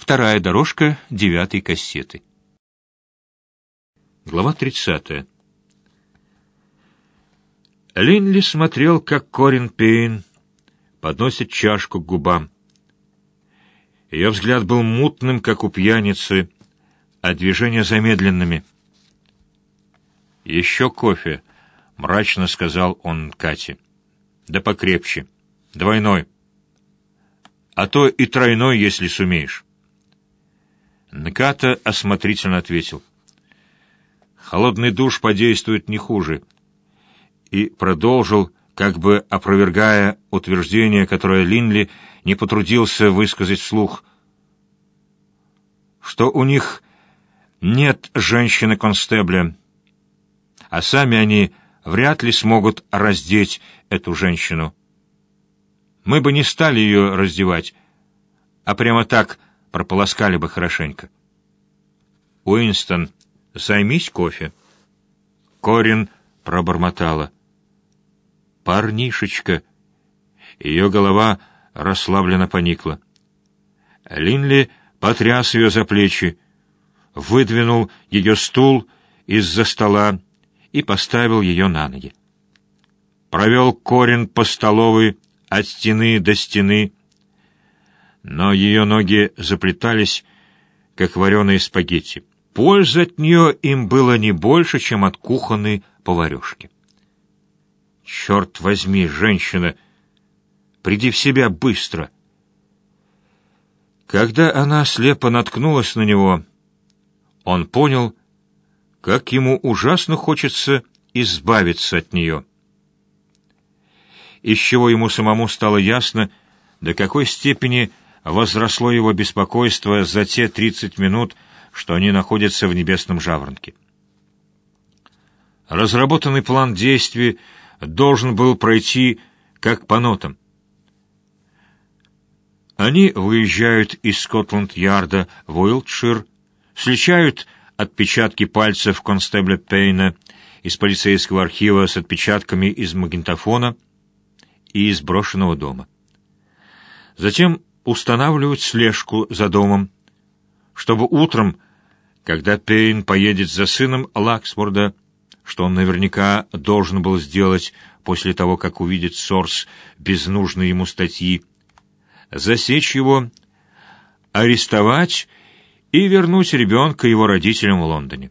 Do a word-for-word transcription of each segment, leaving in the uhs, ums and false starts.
Вторая дорожка девятой кассеты. Глава тридцатая. Линли смотрел, как Корин Пейн подносит чашку к губам. Ее взгляд был мутным, как у пьяницы, а движения замедленными. «Еще кофе», — мрачно сказал он Кате. «Да покрепче. Двойной. А то и тройной, если сумеешь». Нката осмотрительно ответил: «Холодный душ подействует не хуже», и продолжил, как бы опровергая утверждение, которое Линли не потрудился высказать вслух, что у них нет женщины-констебля, а сами они вряд ли смогут раздеть эту женщину. Мы бы не стали ее раздевать, а прямо так прополоскали бы хорошенько. «Уинстон, займись кофе». Корин пробормотала: «Парнишечка». Ее голова расслабленно поникла. Линли потряс ее за плечи, выдвинул ее стул из-за стола и поставил ее на ноги. Провел Корин по столовой от стены до стены, но ее ноги заплетались, как вареные спагетти. Пользы от нее им было не больше, чем от кухонной поварешки. «Черт возьми, женщина, приди в себя быстро!» Когда она слепо наткнулась на него, он понял, как ему ужасно хочется избавиться от нее. Из чего ему самому стало ясно, до какой степени возросло его беспокойство за те тридцать минут, что они находятся в небесном жаворонке. Разработанный план действий должен был пройти как по нотам. Они выезжают из Скотланд-Ярда в Уилтшир, сличают отпечатки пальцев констебля Пейна из полицейского архива с отпечатками из магнитофона и из брошенного дома. Затем устанавливают слежку за домом, чтобы утром, когда Пейн поедет за сыном Лаксворда, что он наверняка должен был сделать после того, как увидит сорс без нужной ему статьи, засечь его, арестовать и вернуть ребенка его родителям в Лондоне.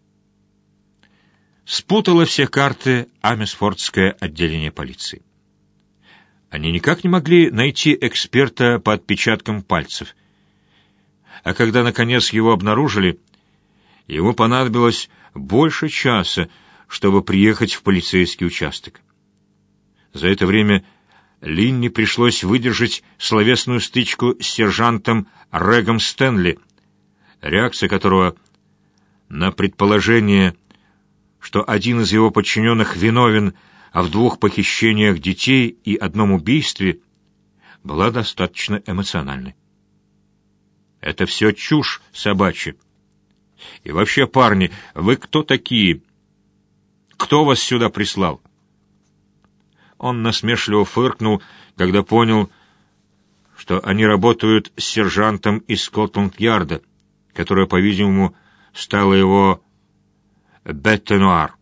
Спутало все карты Амесфордское отделение полиции. Они никак не могли найти эксперта по отпечаткам пальцев. А когда, наконец, его обнаружили, ему понадобилось больше часа, чтобы приехать в полицейский участок. За это время Линни пришлось выдержать словесную стычку с сержантом Регом Стэнли, реакция которого на предположение, что один из его подчиненных виновен в двух похищениях детей и одном убийстве, была достаточно эмоциональной. «Это все чушь собачья. И вообще, парни, вы кто такие? Кто вас сюда прислал?» Он насмешливо фыркнул, когда понял, что они работают с сержантом из Скотланд-Ярда, которая, по-видимому, стала его бête-noire.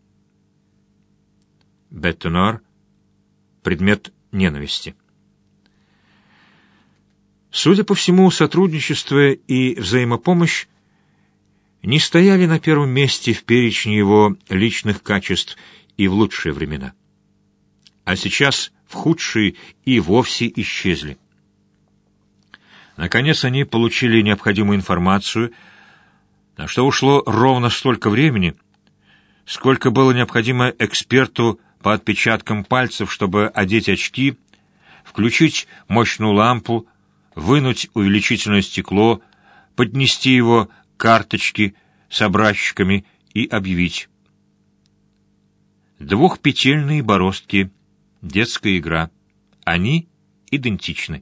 Бête-noire — предмет ненависти. Судя по всему, сотрудничество и взаимопомощь не стояли на первом месте в перечне его личных качеств и в лучшие времена. А сейчас в худшие и вовсе исчезли. Наконец они получили необходимую информацию, на что ушло ровно столько времени, сколько было необходимо эксперту по отпечаткам пальцев, чтобы одеть очки, включить мощную лампу, вынуть увеличительное стекло, поднести его к карточке с образчиками и объявить: двухпетельные бороздки, детская игра. Они идентичны.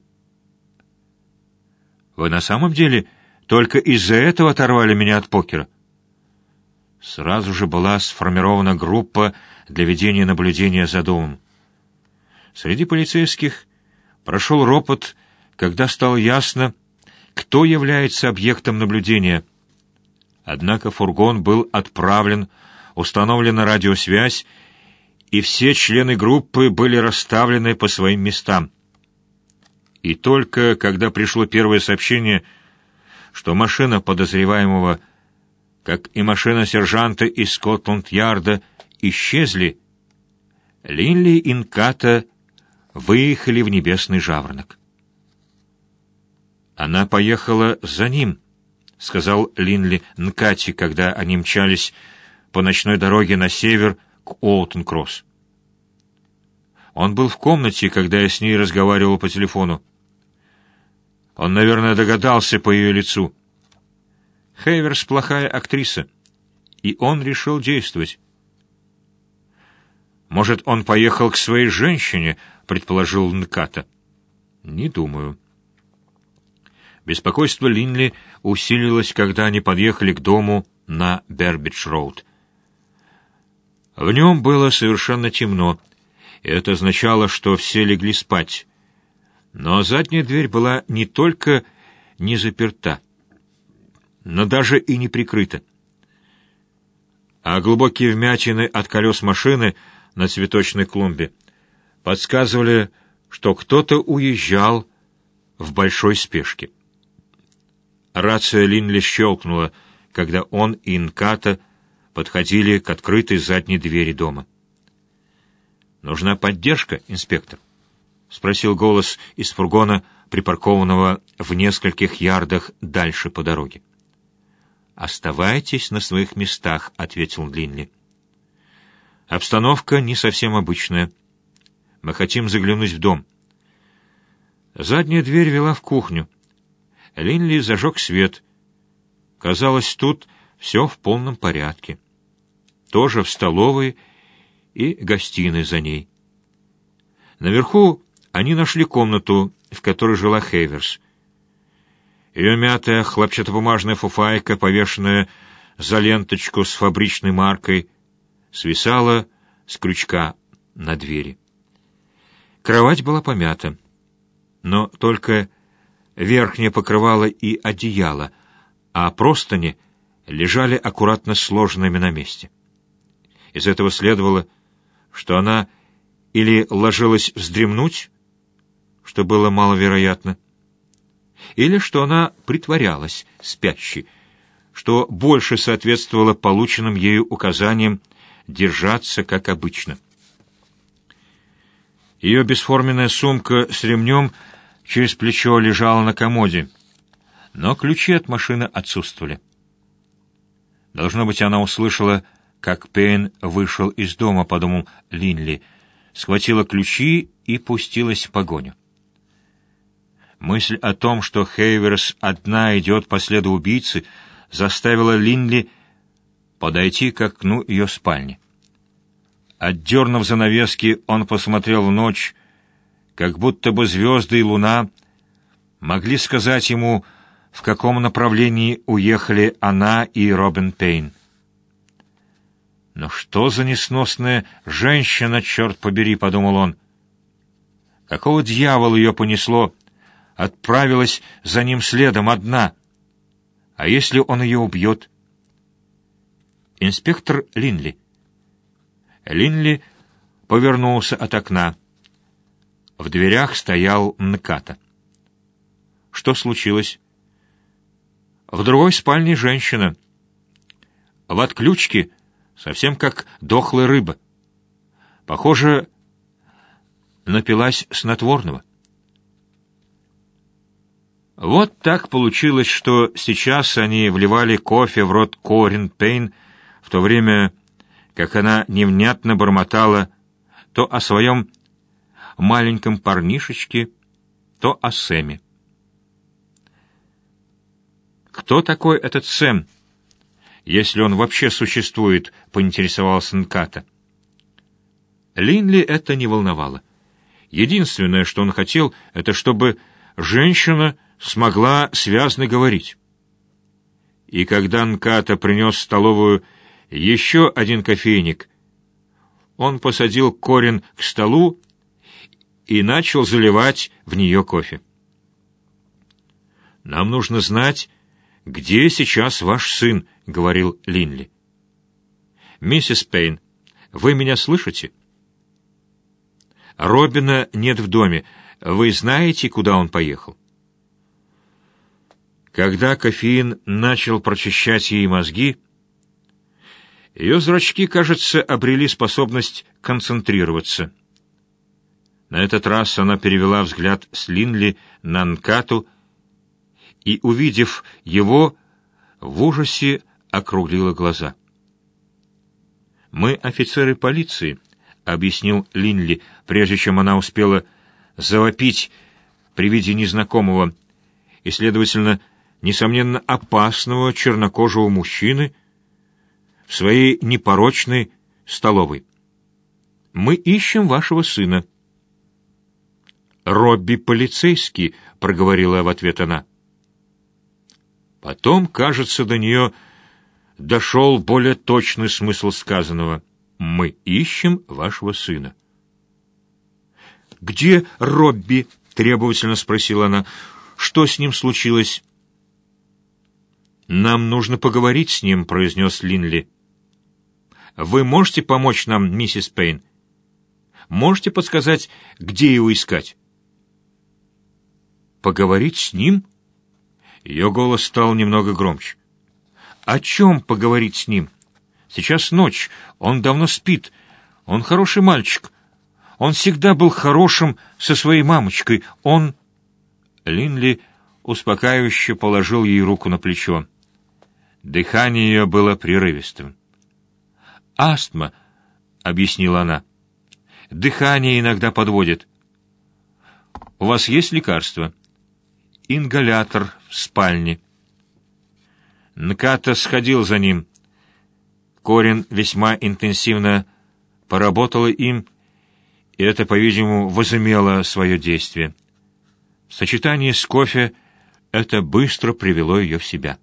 Вы на самом деле только из-за этого оторвали меня от покера? Сразу же была сформирована группа для ведения наблюдения за домом. Среди полицейских прошел ропот, когда стало ясно, кто является объектом наблюдения. Однако фургон был отправлен, установлена радиосвязь, и все члены группы были расставлены по своим местам. И только когда пришло первое сообщение, что машина подозреваемого, как и машина сержанта из Скотланд-Ярда, исчезли, Линли и Нката выехали в небесный жаворонок. «Она поехала за ним», — сказал Линли Нкате, когда они мчались по ночной дороге на север к Уолтон-Кросс. «Он был в комнате, когда я с ней разговаривал по телефону. Он, наверное, догадался по ее лицу. Хейверс плохая актриса, и он решил действовать». «Может, он поехал к своей женщине?» — предположил Нката. «Не думаю». Беспокойство Линли усилилось, когда они подъехали к дому на Бербидж-роуд. В нем было совершенно темно, и это означало, что все легли спать. Но задняя дверь была не только не заперта, но даже и не прикрыта. А глубокие вмятины от колес машины на цветочной клумбе подсказывали, что кто-то уезжал в большой спешке. Рация Линли щелкнула, когда он и Нката подходили к открытой задней двери дома. «Нужна поддержка, инспектор?» — спросил голос из фургона, припаркованного в нескольких ярдах дальше по дороге. «Оставайтесь на своих местах», — ответил Линли. «Обстановка не совсем обычная. Мы хотим заглянуть в дом». Задняя дверь вела в кухню. Линли зажег свет. Казалось, тут все в полном порядке. Тоже в столовой и гостиной за ней. Наверху они нашли комнату, в которой жила Хейверс. Ее мятая хлопчатобумажная фуфайка, повешенная за ленточку с фабричной маркой, свисала с крючка на двери. Кровать была помята, но только верхнее покрывало и одеяло, а простыни лежали аккуратно сложенными на месте. Из этого следовало, что она или ложилась вздремнуть, что было маловероятно, или что она притворялась спящей, что больше соответствовало полученным ею указаниям держаться как обычно. Ее бесформенная сумка с ремнем через плечо лежала на комоде, но ключи от машины отсутствовали. Должно быть, она услышала, как Пейн вышел из дома, подумал Линли, схватила ключи и пустилась в погоню. Мысль о том, что Хейверс одна идет по следу убийцы, заставила Линли подойти к окну ее спальни. Отдернув занавески, он посмотрел в ночь, как будто бы звезды и луна могли сказать ему, в каком направлении уехали она и Робин Пейн. «Но что за несносная женщина, черт побери!» — подумал он. «Какого дьявола ее понесло? Отправилась за ним следом одна. А если он ее убьет?» «Инспектор Линли». Линли повернулся от окна. В дверях стоял Нката. «Что случилось?» «В другой спальне женщина. В отключке, совсем как дохлая рыба. Похоже, напилась снотворного». Вот так получилось, что сейчас они вливали кофе в рот Корин Пейн, в то время как она невнятно бормотала то о своем маленьком парнишечке, то о Сэме. «Кто такой этот Сэм, если он вообще существует?» — поинтересовался Нката. Линли это не волновало. Единственное, что он хотел, это чтобы женщина смогла связно говорить. И когда Нката принес в столовую еще один кофейник, он посадил Корин к столу и начал заливать в нее кофе. «Нам нужно знать, где сейчас ваш сын», — говорил Линли. «Миссис Пейн, вы меня слышите? Робина нет в доме. Вы знаете, куда он поехал?» Когда кофеин начал прочищать ей мозги, ее зрачки, кажется, обрели способность концентрироваться. На этот раз она перевела взгляд с Линли на Нкату и, увидев его, в ужасе округлила глаза. «Мы офицеры полиции», — объяснил Линли, прежде чем она успела завопить при виде незнакомого и, следовательно, несомненно, опасного чернокожего мужчины в своей непорочной столовой. «Мы ищем вашего сына». «Робби полицейский», — проговорила в ответ она. Потом, кажется, до нее дошел более точный смысл сказанного. «Мы ищем вашего сына». «Где Робби?» — требовательно спросила она. «Что с ним случилось?» «Нам нужно поговорить с ним», — произнес Линли. «Вы можете помочь нам, миссис Пейн? Можете подсказать, где его искать?» «Поговорить с ним?» Ее голос стал немного громче. «О чем поговорить с ним? Сейчас ночь, он давно спит, он хороший мальчик. Он всегда был хорошим со своей мамочкой, он...» Линли успокаивающе положил ей руку на плечо. Дыхание ее было прерывистым. «Астма», — объяснила она. «Дыхание иногда подводит. У вас есть лекарство?» «Ингалятор в спальне». Нката сходил за ним. Корин весьма интенсивно поработала им, и это, по-видимому, возымело свое действие. В сочетании с кофе это быстро привело ее в себя.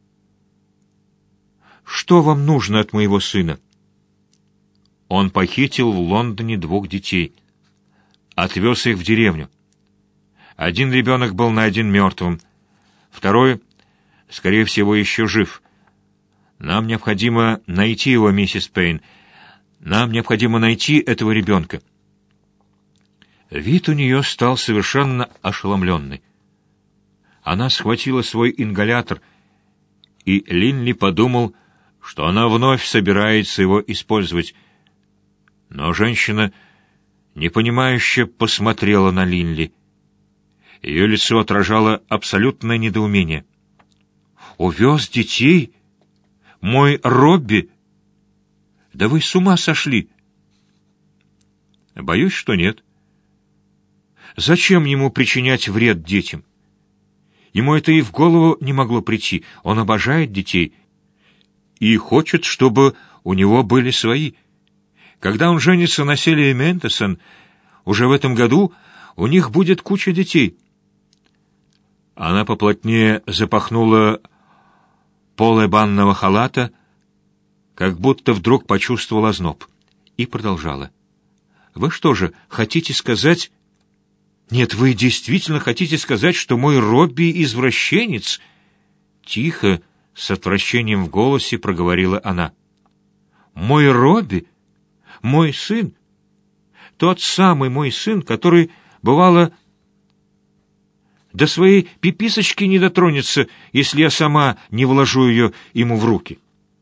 «Что вам нужно от моего сына?» Он похитил в Лондоне двух детей, отвез их в деревню. Один ребенок был найден мертвым, второй, скорее всего, еще жив. Нам необходимо найти его, миссис Пейн. Нам необходимо найти этого ребенка. Вид у нее стал совершенно ошеломленный. Она схватила свой ингалятор, и Линли подумал, что она вновь собирается его использовать. Но женщина непонимающе посмотрела на Линли. Ее лицо отражало абсолютное недоумение. «Увез детей? Мой Робби? Да вы с ума сошли!» «Боюсь, что нет. Зачем ему причинять вред детям? Ему это и в голову не могло прийти. Он обожает детей и хочет, чтобы у него были свои. Когда он женится на Селии Ментесон, уже в этом году у них будет куча детей». Она поплотнее запахнула полы банного халата, как будто вдруг почувствовала озноб, и продолжала. «Вы что же, хотите сказать...» «Нет, вы действительно хотите сказать, что мой Робби — извращенец?» Тихо, с отвращением в голосе проговорила она. «Мой Робби? Мой сын? Тот самый мой сын, который, бывало, до своей пиписочки не дотронется, если я сама не вложу ее ему в руки».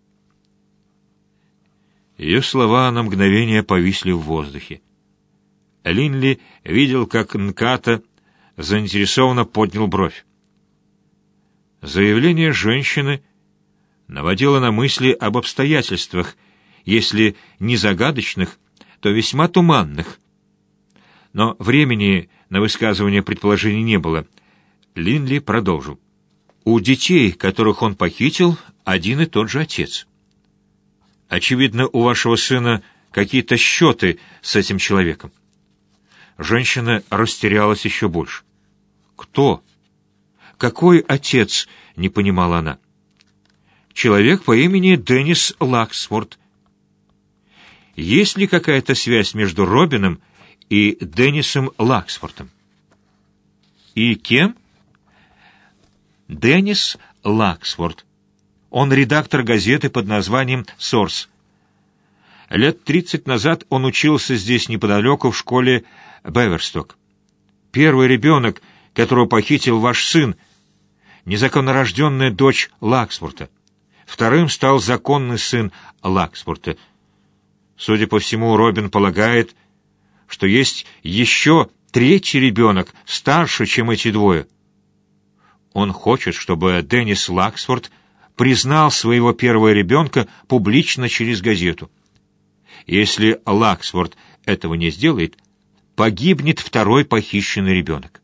Ее слова на мгновение повисли в воздухе. Линли видел, как Нката заинтересованно поднял бровь. Заявление женщины наводило на мысли об обстоятельствах, если не загадочных, то весьма туманных. Но времени на высказывание предположений не было. Линли продолжил. «У детей, которых он похитил, один и тот же отец. Очевидно, у вашего сына какие-то счеты с этим человеком». Женщина растерялась еще больше. «Кто? Какой отец?» — не понимала она. «Человек по имени Деннис Лаксфорд. Есть ли какая-то связь между Робином и Деннисом Лаксфордом?» «И кем?» Деннис Лаксфорд. Он редактор газеты под названием «Сорс». Лет тридцать назад он учился здесь неподалеку в школе Беверсток. Первый ребенок, которого похитил ваш сын, незаконнорожденная дочь Лаксфорда. Вторым стал законный сын Лаксфорда. Судя по всему, Робин полагает, что есть еще третий ребенок, старше, чем эти двое. Он хочет, чтобы Деннис Лаксфорд признал своего первого ребенка публично через газету. Если Лаксфорд этого не сделает, погибнет второй похищенный ребенок.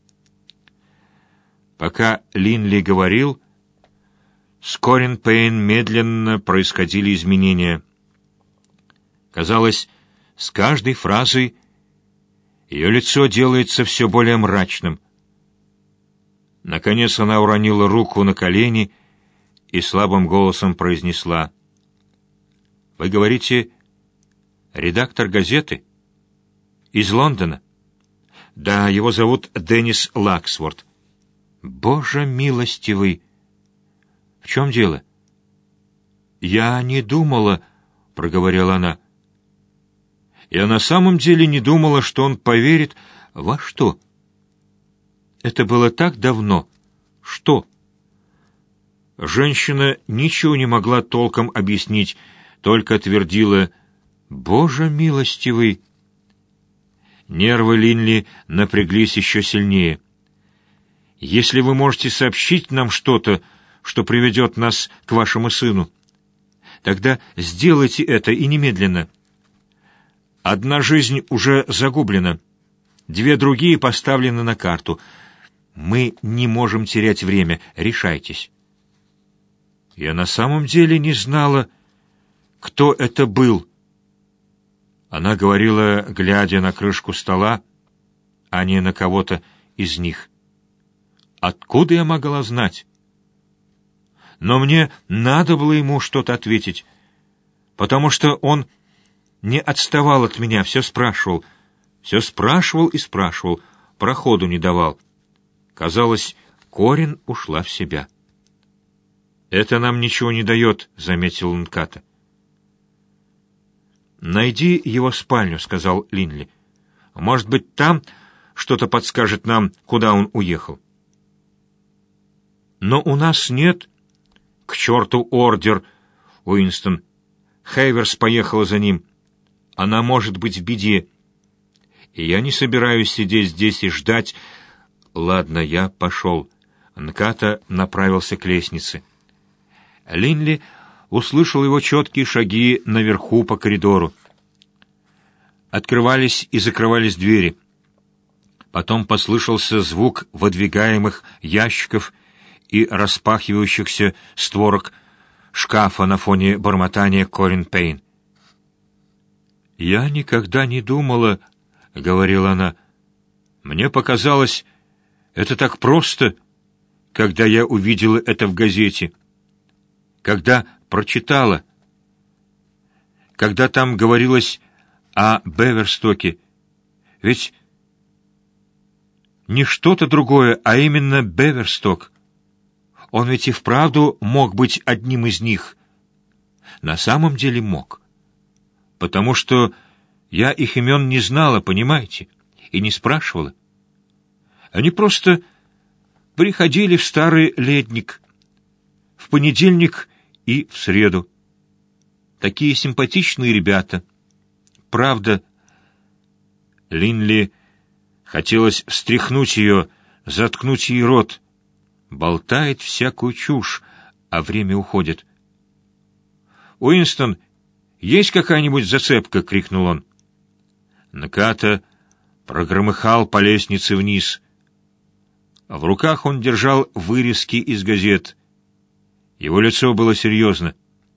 Пока Линли говорил, с Корин Пейн медленно происходили изменения. Казалось, с каждой фразой ее лицо делается все более мрачным. Наконец она уронила руку на колени и слабым голосом произнесла: «Вы говорите, редактор газеты? Из Лондона?» «Да, его зовут Деннис Лаксфорд». «Боже милостивый! В чем дело?» «Я не думала», — проговорила она. «Я на самом деле не думала, что он поверит во что?» «Это было так давно. Что?» Женщина ничего не могла толком объяснить, только твердила: «Боже милостивый!» Нервы Линли напряглись еще сильнее. «Если вы можете сообщить нам что-то, что приведет нас к вашему сыну, тогда сделайте это и немедленно. Одна жизнь уже загублена, две другие поставлены на карту. Мы не можем терять время, решайтесь». Я на самом деле не знала, кто это был. Она говорила, глядя на крышку стола, а не на кого-то из них. Откуда я могла знать? Но мне надо было ему что-то ответить, потому что он не отставал от меня, все спрашивал, все спрашивал и спрашивал, проходу не давал. Казалось, Корин ушла в себя. «Это нам ничего не дает», — заметил Нката. «Найди его спальню», — сказал Линли. «Может быть, там что-то подскажет нам, куда он уехал». «Но у нас нет...» «К черту ордер, Уинстон. Хейверс поехала за ним. Она может быть в беде. И я не собираюсь сидеть здесь и ждать...» «Ладно, я пошел». Нката направился к лестнице. Линли услышал его четкие шаги наверху по коридору. Открывались и закрывались двери. Потом послышался звук выдвигаемых ящиков и распахивающихся створок шкафа на фоне бормотания Корин Пейн. «Я никогда не думала», — говорила она. «Мне показалось, это так просто, когда я увидела это в газете, когда прочитала, когда там говорилось о Беверстоке. Ведь не что-то другое, а именно Беверсток. Он ведь и вправду мог быть одним из них. На самом деле мог. Потому что я их имен не знала, понимаете, и не спрашивала. Они просто приходили в старый ледник в понедельник и в среду. Такие симпатичные ребята. Правда, Линли хотелось встряхнуть ее, заткнуть ей рот. Болтает всякую чушь, а время уходит. «Уинстон, есть какая-нибудь зацепка?» — крикнул он. Нката прогромыхал по лестнице вниз. В руках он держал вырезки из газет. Его лицо было серьезно.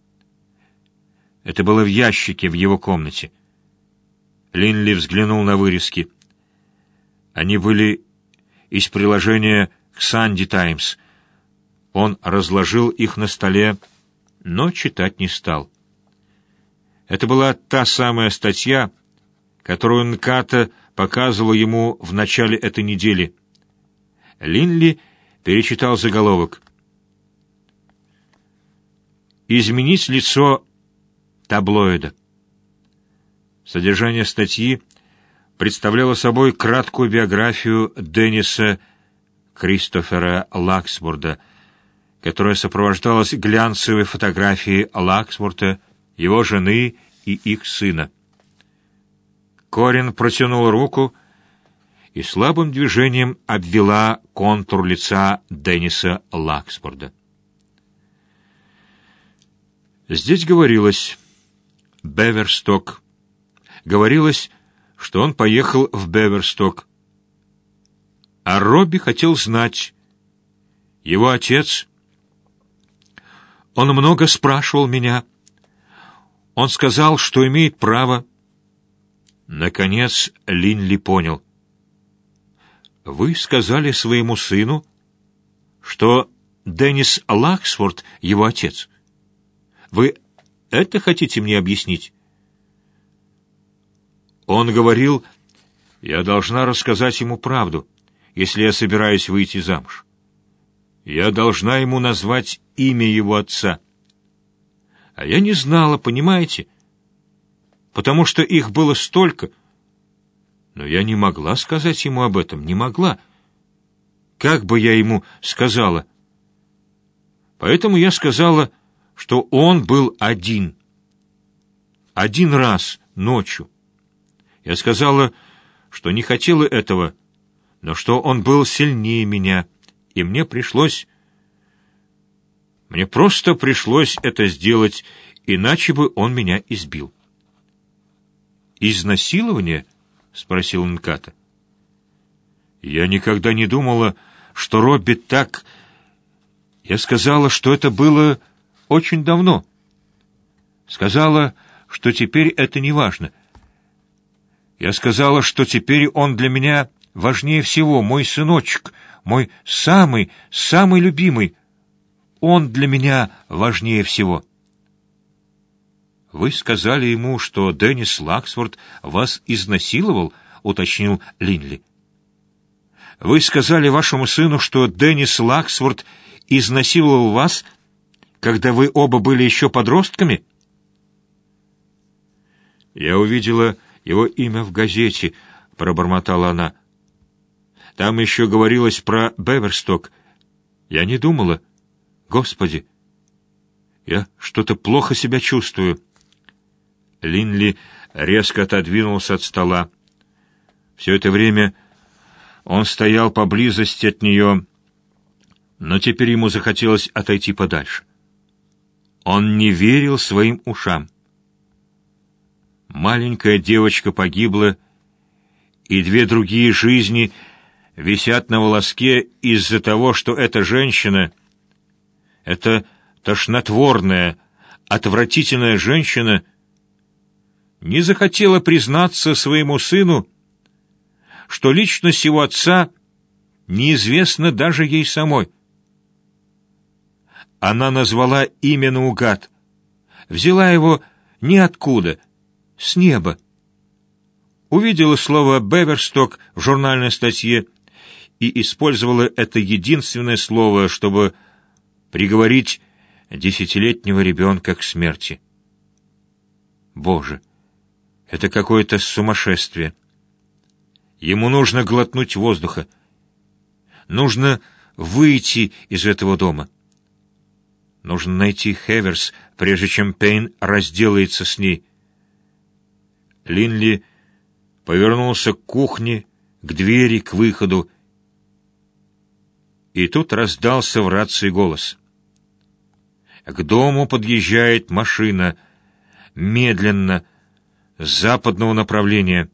Это было в ящике в его комнате. Линли взглянул на вырезки. Они были из приложения к «Санди Таймс». Он разложил их на столе, но читать не стал. Это была та самая статья, которую Нката показывал ему в начале этой недели. Линли перечитал заголовок. «Изменить лицо таблоида». Содержание статьи представляло собой краткую биографию Денниса Кристофера Лаксворда, которая сопровождалась глянцевой фотографией Лаксворда, его жены и их сына. Корин протянул руку и слабым движением обвела контур лица Денниса Лаксворда. Здесь говорилось «Беверсток». Говорилось, что он поехал в Беверсток. А Робби хотел знать. Его отец... Он много спрашивал меня. Он сказал, что имеет право. Наконец Линли понял. Вы сказали своему сыну, что Деннис Лаксворд — его отец. Вы это хотите мне объяснить? Он говорил, я должна рассказать ему правду, если я собираюсь выйти замуж. Я должна ему назвать имя его отца. А я не знала, понимаете? Потому что их было столько. Но я не могла сказать ему об этом, не могла. Как бы я ему сказала? Поэтому я сказала, что он был один. Один раз, ночью. Я сказала, что не хотела этого, но что он был сильнее меня, и мне пришлось... Мне просто пришлось это сделать, иначе бы он меня избил. «Изнасилование?» — спросил Нката. «Я никогда не думала, что Робби так... Я сказала, что это было очень давно. Сказала, что теперь это не важно. Я сказала, что теперь он для меня важнее всего, мой сыночек, мой самый, самый любимый. Он для меня важнее всего». «Вы сказали ему, что Деннис Лаксворд вас изнасиловал?» — уточнил Линли. «Вы сказали вашему сыну, что Деннис Лаксворд изнасиловал вас, когда вы оба были еще подростками?» «Я увидела его имя в газете», — пробормотала она. «Там еще говорилось про Беверсток. Я не думала. Господи, я что-то плохо себя чувствую». Линли резко отодвинулся от стола. Все это время он стоял поблизости от нее, но теперь ему захотелось отойти подальше. Он не верил своим ушам. Маленькая девочка погибла, и две другие жизни висят на волоске из-за того, что эта женщина, эта тошнотворная, отвратительная женщина, не захотела признаться своему сыну, что личность его отца неизвестна даже ей самой. Она назвала имя наугад, взяла его ниоткуда, с неба. Увидела слово «Беверсток» в журнальной статье и использовала это единственное слово, чтобы приговорить десятилетнего ребенка к смерти. Боже, это какое-то сумасшествие. Ему нужно глотнуть воздуха. Нужно выйти из этого дома. Нужно найти Хеверс, прежде чем Пейн разделается с ней. Линли повернулся к кухне, к двери, к выходу. И тут раздался в рации голос. К дому подъезжает машина, медленно, с западного направления.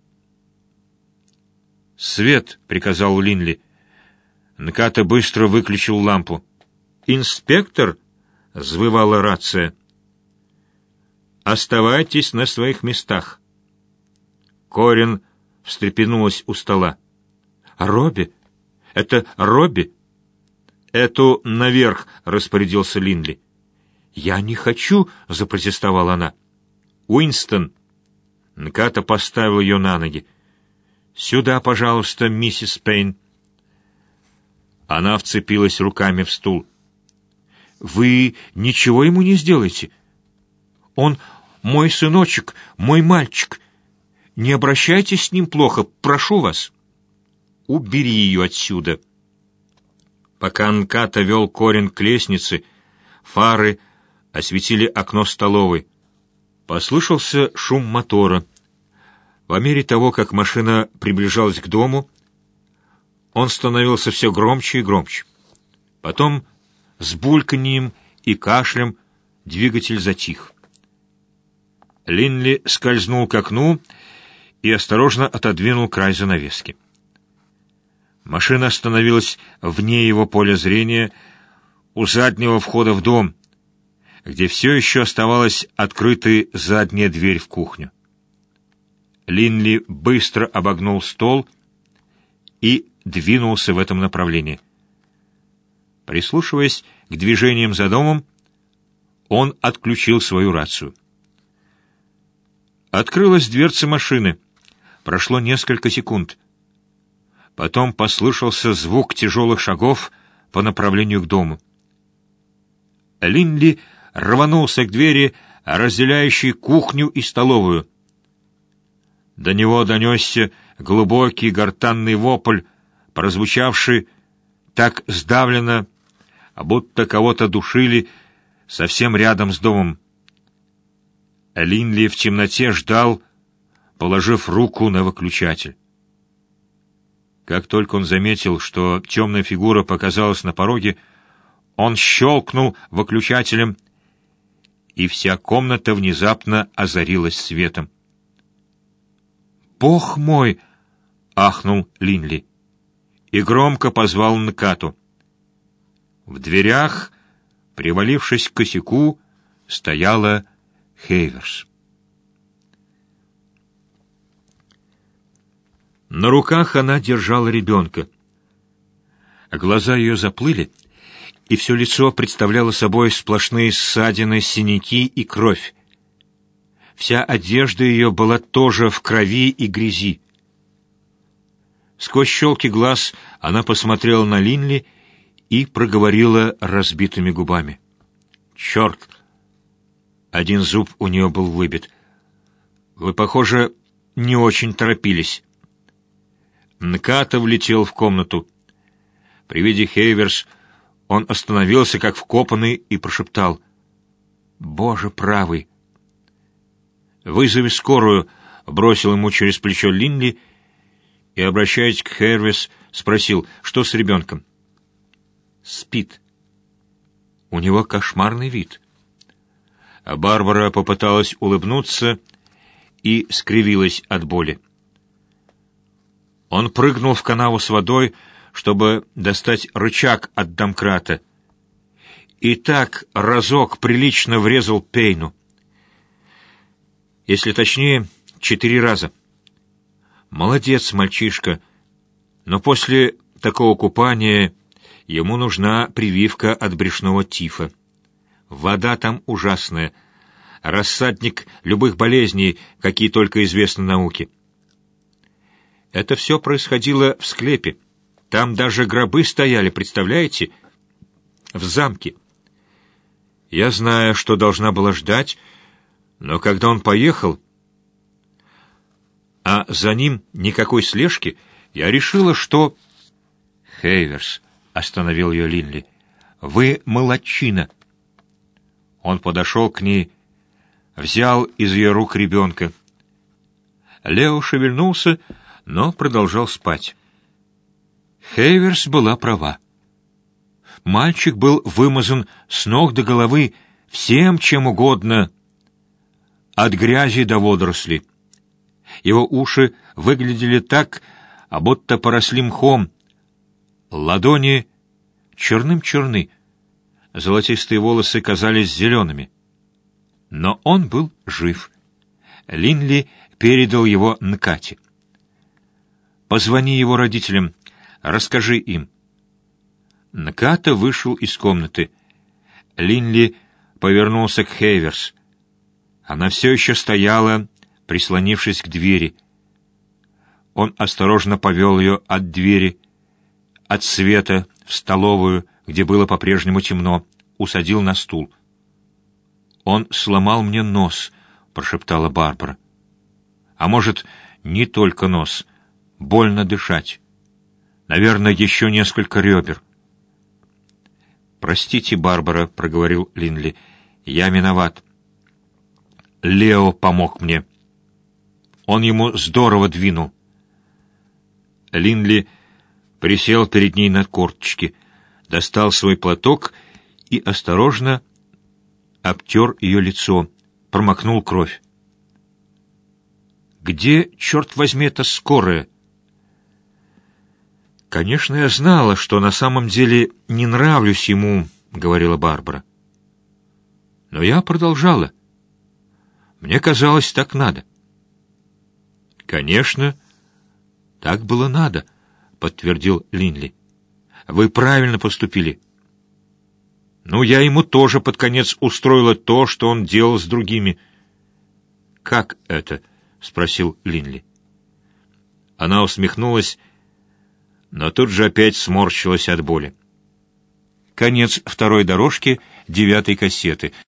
«Свет!» — приказал Линли. Нката быстро выключил лампу. «Инспектор!» — взвывала рация. «Оставайтесь на своих местах». Корин встрепенулась у стола. «Робби? Это Робби?» «Эту наверх», — распорядился Линли. «Я не хочу», — запротестовала она. «Уинстон!» Нката поставил ее на ноги. «Сюда, пожалуйста, миссис Пейн». Она вцепилась руками в стул. «Вы ничего ему не сделаете? Он мой сыночек, мой мальчик. Не обращайтесь с ним плохо, прошу вас. Убери ее отсюда». Пока Нката вел Корин к лестнице, фары осветили окно столовой. Послышался шум мотора. По мере того, как машина приближалась к дому, он становился все громче и громче. Потом с бульканьем и кашлем двигатель затих. Линли скользнул к окну и осторожно отодвинул край занавески. Машина остановилась вне его поля зрения, у заднего входа в дом, где все еще оставалась открытой задняя дверь в кухню. Линли быстро обогнул стол и двинулся в этом направлении. Прислушиваясь к движениям за домом, он отключил свою рацию. Открылась дверца машины. Прошло несколько секунд. Потом послышался звук тяжелых шагов по направлению к дому. Линли рванулся к двери, разделяющей кухню и столовую. До него донесся глубокий гортанный вопль, прозвучавший так сдавленно, будто кого-то душили совсем рядом с домом. Линли в темноте ждал, положив руку на выключатель. Как только он заметил, что темная фигура показалась на пороге, он щелкнул выключателем, и вся комната внезапно озарилась светом. «Бог мой!» — ахнул Линли и громко позвал Нкату. В дверях, привалившись к косяку, стояла Хейверс. На руках она держала ребенка. Глаза ее заплыли, и все лицо представляло собой сплошные ссадины, синяки и кровь. Вся одежда ее была тоже в крови и грязи. Сквозь щелки глаз она посмотрела на Линли и проговорила разбитыми губами: «Черт!» Один зуб у нее был выбит. «Вы, похоже, не очень торопились». Нката влетел в комнату. При виде Хейверс он остановился, как вкопанный, и прошептал: «Боже правый!» «Вызови скорую», — бросил ему через плечо Линли и, обращаясь к Хейверс, спросил: «Что с ребенком?» «Спит. У него кошмарный вид». А Барбара попыталась улыбнуться и скривилась от боли. Он прыгнул в канаву с водой, чтобы достать рычаг от домкрата, и так разок прилично врезал Пейну. Если точнее, четыре раза. Молодец, мальчишка, но после такого купания ему нужна прививка от брюшного тифа. Вода там ужасная, рассадник любых болезней, какие только известны науке. Это все происходило в склепе. Там даже гробы стояли, представляете? В замке. Я знаю, что должна была ждать, но когда он поехал, а за ним никакой слежки, я решила, что... Хейверс, остановил ее Линли, вы молодчина. Он подошел к ней, взял из ее рук ребенка. Лео шевельнулся, но продолжал спать. Хейверс была права. Мальчик был вымазан с ног до головы всем, чем угодно, от грязи до водорослей. Его уши выглядели так, а будто поросли мхом. Ладони черным-черны, золотистые волосы казались зелеными. Но он был жив. Линли передал его Нкате. «Позвони его родителям, расскажи им». Нката вышел из комнаты. Линли повернулся к Хейверс. Она все еще стояла, прислонившись к двери. Он осторожно повел ее от двери, от света, в столовую, где было по-прежнему темно, усадил на стул. «Он сломал мне нос», — прошептала Барбара. «А может, не только нос. Больно дышать. Наверное, еще несколько ребер». «Простите, Барбара», — проговорил Линли, — «я виноват. Лео помог мне. Он ему здорово двинул». Линли присел перед ней на корточки, достал свой платок и осторожно обтер ее лицо, промокнул кровь. «Где, черт возьми, эта скорая?» «Конечно, я знала, что на самом деле не нравлюсь ему», — говорила Барбара. «Но я продолжала. Мне казалось, так надо». «Конечно, так было надо», — подтвердил Линли. «Вы правильно поступили». «Ну, я ему тоже под конец устроила то, что он делал с другими». «Как это?» — спросил Линли. Она усмехнулась, но тут же опять сморщилась от боли. Конец второй дорожки девятой кассеты.